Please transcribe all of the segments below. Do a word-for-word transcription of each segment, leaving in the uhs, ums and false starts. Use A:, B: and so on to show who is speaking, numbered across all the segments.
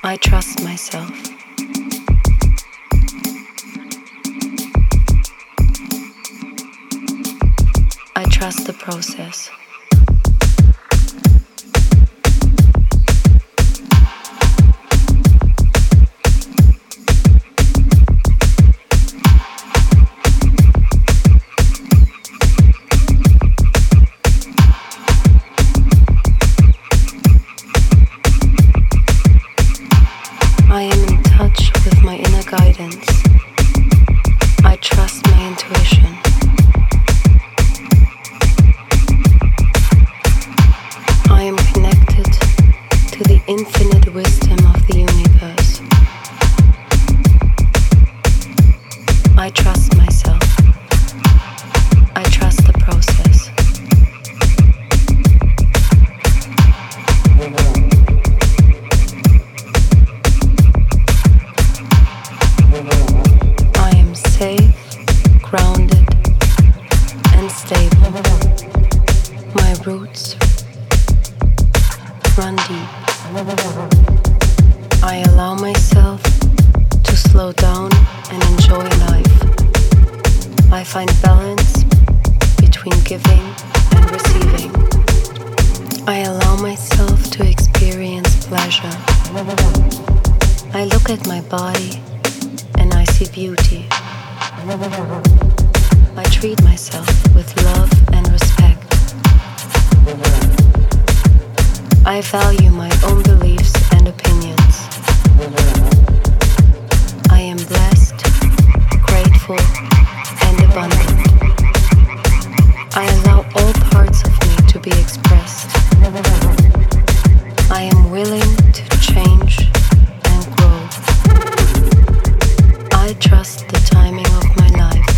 A: I trust myself. I trust the process. I am in touch with my inner guidance. I trust my intuition. I am connected to the infinite wisdom of the universe. I trust myself. I trust the process. I am safe, grounded, and stable. My roots run deep. I allow myself to slow down and enjoy life. I find balance between giving and receiving. I allow myself to experience pleasure. I look at my body and I see beauty. I treat myself with love and respect. I value my own beliefs and opinions. I am blessed, grateful, and abundant. I allow all parts of me to be expressed. I am willing to change and grow. I trust the timing of my life.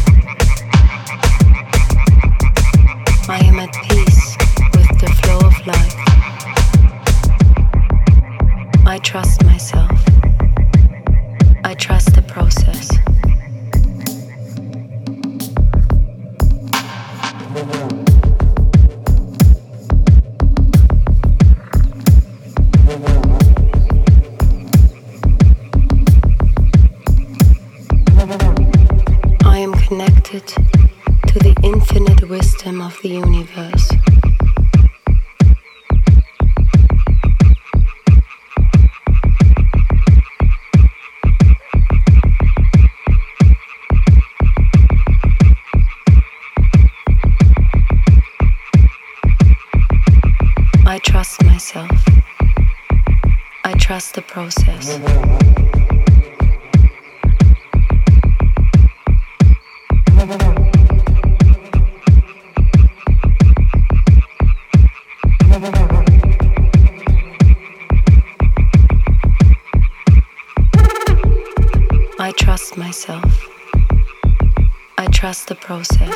A: I am at peace with the flow of life. I trust myself. I trust the process. I am connected to the infinite wisdom of the universe. I trust myself. I trust the process. I trust myself. I trust the process.